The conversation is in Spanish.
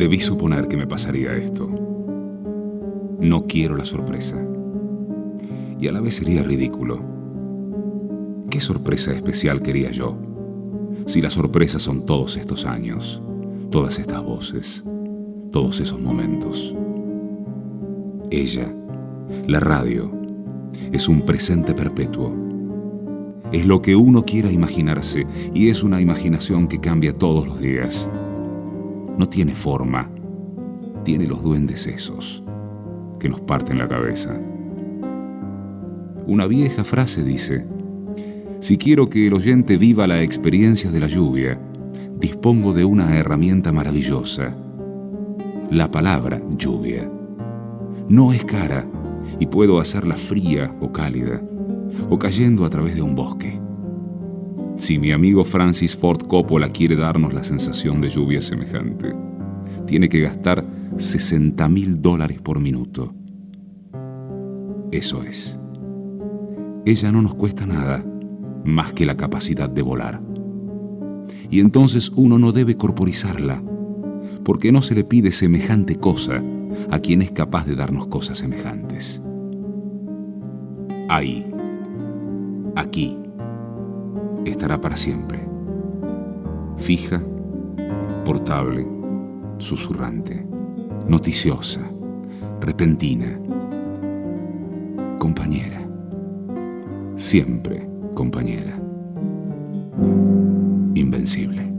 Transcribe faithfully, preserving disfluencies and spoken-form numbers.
Debí suponer que me pasaría esto. No quiero la sorpresa. Y a la vez sería ridículo. ¿Qué sorpresa especial quería yo? Si las sorpresas son todos estos años, todas estas voces, todos esos momentos. Ella, la radio, es un presente perpetuo. Es lo que uno quiera imaginarse, y es una imaginación que cambia todos los días. No tiene forma, tiene los duendes esos, que nos parten la cabeza. Una vieja frase dice: si quiero que el oyente viva la experiencia de la lluvia, dispongo de una herramienta maravillosa. La palabra lluvia. No es cara, y puedo hacerla fría o cálida, o cayendo a través de un bosque. Si mi amigo Francis Ford Coppola quiere darnos la sensación de lluvia semejante, tiene que gastar sesenta mil dólares por minuto. Eso es. Ella no nos cuesta nada más que la capacidad de volar. Y entonces uno no debe corporizarla, porque no se le pide semejante cosa a quien es capaz de darnos cosas semejantes. Ahí, aquí, estará para siempre. Fija, portable, susurrante, noticiosa, repentina, compañera. Siempre compañera. Invencible.